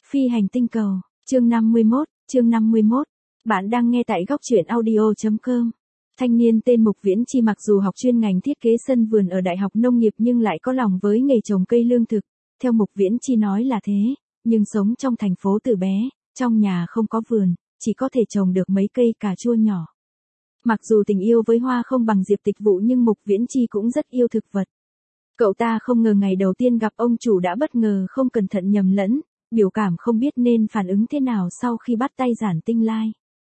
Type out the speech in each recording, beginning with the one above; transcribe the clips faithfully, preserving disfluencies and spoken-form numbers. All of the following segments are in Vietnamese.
Phi hành tinh cầu, chương năm mươi mốt, chương năm mươi mốt. Bạn đang nghe tại góc truyện audio chấm com. Thanh niên tên Mục Viễn Chi mặc dù học chuyên ngành thiết kế sân vườn ở Đại học Nông nghiệp nhưng lại có lòng với nghề trồng cây lương thực. Theo Mục Viễn Chi nói là thế, nhưng sống trong thành phố từ bé, trong nhà không có vườn, chỉ có thể trồng được mấy cây cà chua nhỏ. Mặc dù tình yêu với hoa không bằng Diệp Tịch Vụ nhưng Mục Viễn Chi cũng rất yêu thực vật. Cậu ta không ngờ ngày đầu tiên gặp ông chủ đã bất ngờ không cẩn thận nhầm lẫn, biểu cảm không biết nên phản ứng thế nào sau khi bắt tay Giản Tinh Lai.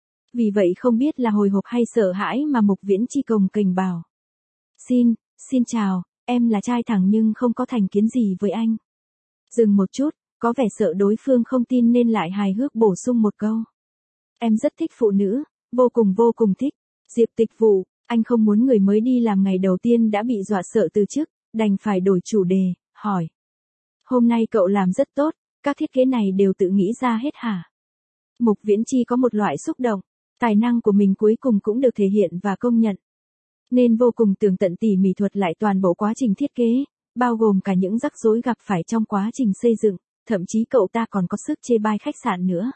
Vì vậy không biết là hồi hộp hay sợ hãi mà Mục Viễn Chi cồng kềnh bảo. Xin, xin chào, em là trai thẳng nhưng không có thành kiến gì với anh. Dừng một chút, có vẻ sợ đối phương không tin nên lại hài hước bổ sung một câu. Em rất thích phụ nữ, vô cùng vô cùng thích. Diệp Tịch Vụ, anh không muốn người mới đi làm ngày đầu tiên đã bị dọa sợ từ chức, đành phải đổi chủ đề, hỏi. Hôm nay cậu làm rất tốt, các thiết kế này đều tự nghĩ ra hết hả? Mục Viễn Chi có một loại xúc động, tài năng của mình cuối cùng cũng được thể hiện và công nhận. Nên vô cùng tường tận tỉ mỉ thuật lại toàn bộ quá trình thiết kế, bao gồm cả những rắc rối gặp phải trong quá trình xây dựng, thậm chí cậu ta còn có sức chê bai khách sạn nữa.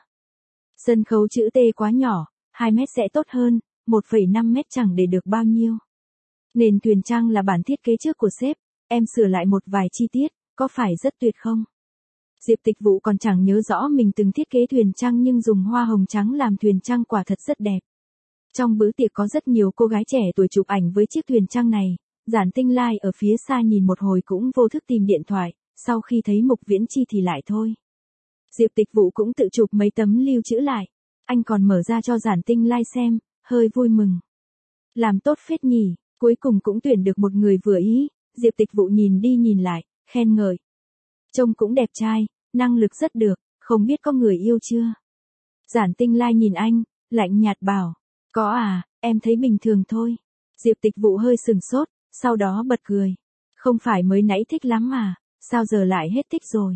Sân khấu chữ T quá nhỏ, hai mét sẽ tốt hơn, một phẩy năm mét chẳng để được bao nhiêu. Nền thuyền trang là bản thiết kế trước của sếp, em sửa lại một vài chi tiết, có phải rất tuyệt không? Diệp Tịch Vụ còn chẳng nhớ rõ mình từng thiết kế thuyền trang nhưng dùng hoa hồng trắng làm thuyền trang quả thật rất đẹp. Trong bữa tiệc có rất nhiều cô gái trẻ tuổi chụp ảnh với chiếc thuyền trang này, Giản Tinh Lai ở phía xa nhìn một hồi cũng vô thức tìm điện thoại, sau khi thấy Mục Viễn Chi thì lại thôi. Diệp Tịch Vụ cũng tự chụp mấy tấm lưu trữ lại, anh còn mở ra cho Giản Tinh Lai xem, hơi vui mừng. Làm tốt phết nhỉ, cuối cùng cũng tuyển được một người vừa ý, Diệp Tịch Vụ nhìn đi nhìn lại, khen ngợi. Trông cũng đẹp trai, năng lực rất được, không biết có người yêu chưa? Giản Tinh Lai nhìn anh, lạnh nhạt bảo, có à, em thấy bình thường thôi. Diệp Tịch Vụ hơi sừng sốt, sau đó bật cười. Không phải mới nãy thích lắm mà, sao giờ lại hết thích rồi?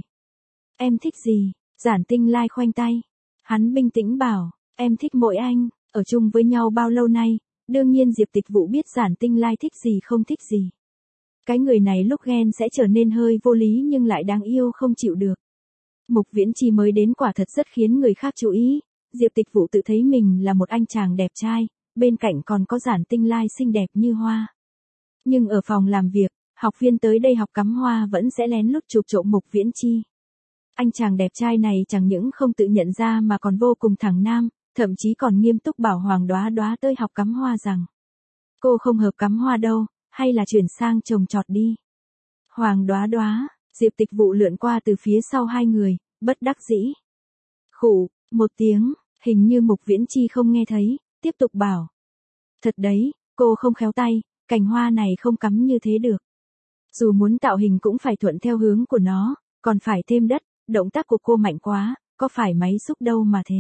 Em thích gì? Giản Tinh Lai khoanh tay. Hắn bình tĩnh bảo, em thích mỗi anh, ở chung với nhau bao lâu nay, đương nhiên Diệp Tịch Vụ biết Giản Tinh Lai thích gì không thích gì. Cái người này lúc ghen sẽ trở nên hơi vô lý nhưng lại đáng yêu không chịu được. Mục Viễn Chi mới đến quả thật rất khiến người khác chú ý, Diệp Tịch Vụ tự thấy mình là một anh chàng đẹp trai, bên cạnh còn có Giản Tinh Lai xinh đẹp như hoa. Nhưng ở phòng làm việc, học viên tới đây học cắm hoa vẫn sẽ lén lút chụp trộm Mục Viễn Chi. Anh chàng đẹp trai này chẳng những không tự nhận ra mà còn vô cùng thẳng nam, thậm chí còn nghiêm túc bảo Hoàng Đóa Đóa tới học cắm hoa rằng cô không hợp cắm hoa đâu, hay là chuyển sang trồng trọt đi. Hoàng Đóa Đóa, Diệp Tịch Vụ lượn qua từ phía sau hai người, bất đắc dĩ. Khụ, một tiếng, hình như Mục Viễn Chi không nghe thấy, tiếp tục bảo. Thật đấy, cô không khéo tay, cành hoa này không cắm như thế được. Dù muốn tạo hình cũng phải thuận theo hướng của nó, còn phải thêm đất, động tác của cô mạnh quá, có phải máy xúc đâu mà thế.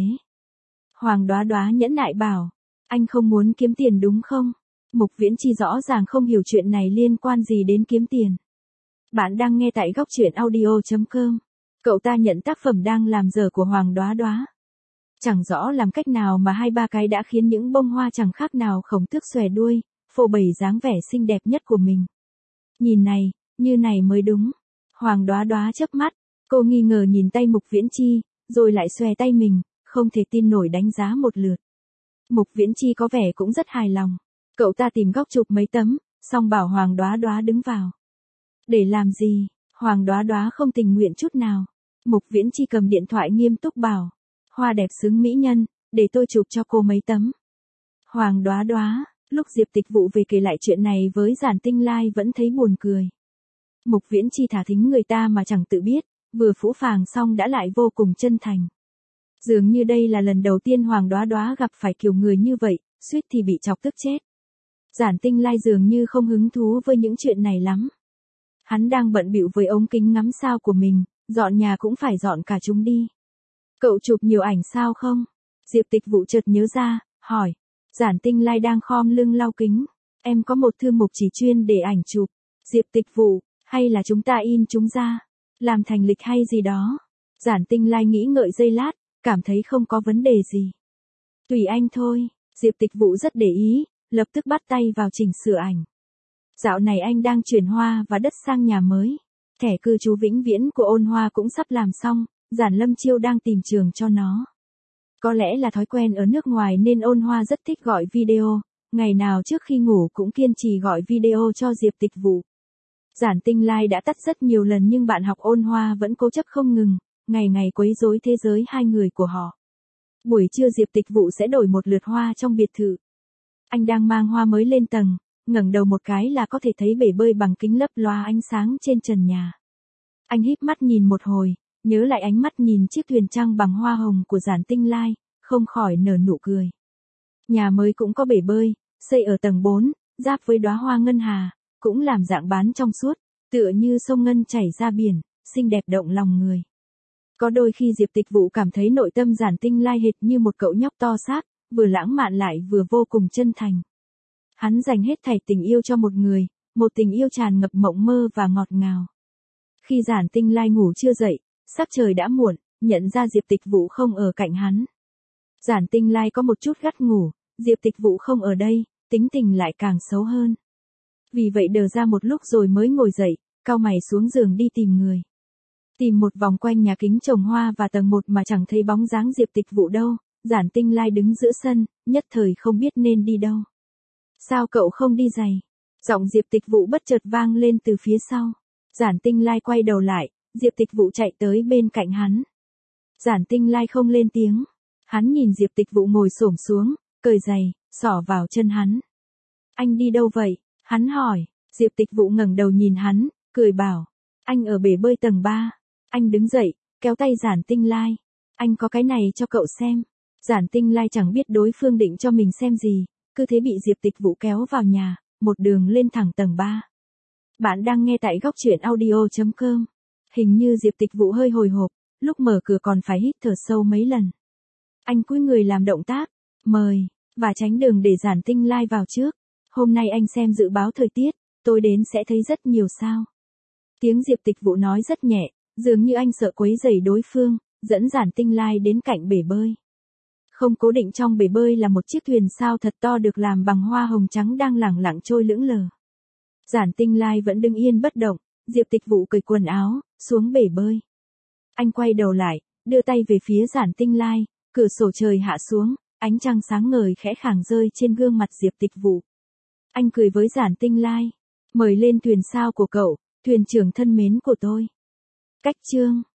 Hoàng Đóa Đóa nhẫn nại bảo, anh không muốn kiếm tiền đúng không? Mục Viễn Chi rõ ràng không hiểu chuyện này liên quan gì đến kiếm tiền. Bạn đang nghe tại góc truyện audio chấm com. Cậu ta nhận tác phẩm đang làm dở của Hoàng Đóa Đóa. Chẳng rõ làm cách nào mà hai ba cái đã khiến những bông hoa chẳng khác nào khổng tước xòe đuôi, phô bày dáng vẻ xinh đẹp nhất của mình. Nhìn này, như này mới đúng. Hoàng Đóa Đóa chớp mắt, cô nghi ngờ nhìn tay Mục Viễn Chi, rồi lại xòe tay mình, không thể tin nổi đánh giá một lượt. Mục Viễn Chi có vẻ cũng rất hài lòng. Cậu ta tìm góc chụp mấy tấm, xong bảo Hoàng Đóa Đóa đứng vào. Để làm gì? Hoàng Đóa Đóa không tình nguyện chút nào. Mục Viễn Chi cầm điện thoại nghiêm túc bảo. Hoa đẹp xứng mỹ nhân, để tôi chụp cho cô mấy tấm. Hoàng Đóa Đóa, lúc Diệp Tịch Vụ về kể lại chuyện này với Giản Tinh Lai vẫn thấy buồn cười. Mục Viễn Chi thả thính người ta mà chẳng tự biết, vừa phũ phàng xong đã lại vô cùng chân thành. Dường như đây là lần đầu tiên Hoàng Đóa Đóa gặp phải kiểu người như vậy, suýt thì bị chọc tức chết. Giản Tinh Lai dường như không hứng thú với những chuyện này lắm. Hắn đang bận bịu với ống kính ngắm sao của mình, dọn nhà cũng phải dọn cả chúng đi. Cậu chụp nhiều ảnh sao không? Diệp Tịch Vụ chợt nhớ ra, hỏi. Giản Tinh Lai đang khom lưng lau kính. Em có một thư mục chỉ chuyên để ảnh chụp. Diệp Tịch Vụ, hay là chúng ta in chúng ra, làm thành lịch hay gì đó? Giản Tinh Lai nghĩ ngợi giây lát, cảm thấy không có vấn đề gì. Tùy anh thôi, Diệp Tịch Vụ rất để ý, lập tức bắt tay vào chỉnh sửa ảnh. Dạo này anh đang chuyển hoa và đất sang nhà mới. Thẻ cư trú vĩnh viễn của Ôn Hoa cũng sắp làm xong, Giản Lâm Chiêu đang tìm trường cho nó. Có lẽ là thói quen ở nước ngoài nên Ôn Hoa rất thích gọi video, ngày nào trước khi ngủ cũng kiên trì gọi video cho Diệp Tịch Vụ. Giản Tinh Lai đã tắt rất nhiều lần nhưng bạn học Ôn Hoa vẫn cố chấp không ngừng, ngày ngày quấy rối thế giới hai người của họ. Buổi trưa Diệp Tịch Vụ sẽ đổi một lượt hoa trong biệt thự. Anh đang mang hoa mới lên tầng, ngẩng đầu một cái là có thể thấy bể bơi bằng kính lấp loa ánh sáng trên trần nhà. Anh híp mắt nhìn một hồi, nhớ lại ánh mắt nhìn chiếc thuyền trăng bằng hoa hồng của Giản Tinh Lai, không khỏi nở nụ cười. Nhà mới cũng có bể bơi, xây ở tầng bốn, giáp với đóa hoa ngân hà, cũng làm dạng bán trong suốt, tựa như sông ngân chảy ra biển, xinh đẹp động lòng người. Có đôi khi Diệp Tịch Vụ cảm thấy nội tâm Giản Tinh Lai hệt như một cậu nhóc to xác, vừa lãng mạn lại vừa vô cùng chân thành. Hắn dành hết thảy tình yêu cho một người, một tình yêu tràn ngập mộng mơ và ngọt ngào. Khi Giản Tinh Lai ngủ chưa dậy, sắc trời đã muộn, nhận ra Diệp Tịch Vụ không ở cạnh hắn. Giản Tinh Lai có một chút gắt ngủ, Diệp Tịch Vụ không ở đây, tính tình lại càng xấu hơn. Vì vậy đờ ra một lúc rồi mới ngồi dậy, cau mày xuống giường đi tìm người. Tìm một vòng quanh nhà kính trồng hoa và tầng một mà chẳng thấy bóng dáng Diệp Tịch Vụ đâu, Giản Tinh Lai đứng giữa sân, nhất thời không biết nên đi đâu. Sao cậu không đi giày? Giọng Diệp Tịch Vụ bất chợt vang lên từ phía sau. Giản Tinh Lai quay đầu lại, Diệp Tịch Vụ chạy tới bên cạnh hắn. Giản Tinh Lai không lên tiếng. Hắn nhìn Diệp Tịch Vụ ngồi xổm xuống, cởi giày, xỏ vào chân hắn. Anh đi đâu vậy? Hắn hỏi. Diệp Tịch Vụ ngẩng đầu nhìn hắn, cười bảo. Anh ở bể bơi tầng ba. Anh đứng dậy, kéo tay Giản Tinh Lai. Anh có cái này cho cậu xem. Giản Tinh Lai chẳng biết đối phương định cho mình xem gì, cứ thế bị Diệp Tịch Vụ kéo vào nhà, một đường lên thẳng tầng ba. Bạn đang nghe tại góc truyện audio chấm com. Hình như Diệp Tịch Vụ hơi hồi hộp, lúc mở cửa còn phải hít thở sâu mấy lần. Anh cúi người làm động tác, mời, và tránh đường để Giản Tinh Lai vào trước. Hôm nay anh xem dự báo thời tiết, tôi đến sẽ thấy rất nhiều sao. Tiếng Diệp Tịch Vụ nói rất nhẹ, dường như anh sợ quấy rầy đối phương, dẫn Giản Tinh Lai đến cạnh bể bơi. Không cố định trong bể bơi là một chiếc thuyền sao thật to được làm bằng hoa hồng trắng đang lẳng lặng trôi lững lờ. Giản Tinh Lai vẫn đứng yên bất động, Diệp Tịch Vụ cởi quần áo, xuống bể bơi. Anh quay đầu lại, đưa tay về phía Giản Tinh Lai, cửa sổ trời hạ xuống, ánh trăng sáng ngời khẽ khàng rơi trên gương mặt Diệp Tịch Vụ. Anh cười với Giản Tinh Lai, mời lên thuyền sao của cậu, thuyền trưởng thân mến của tôi. Cách chương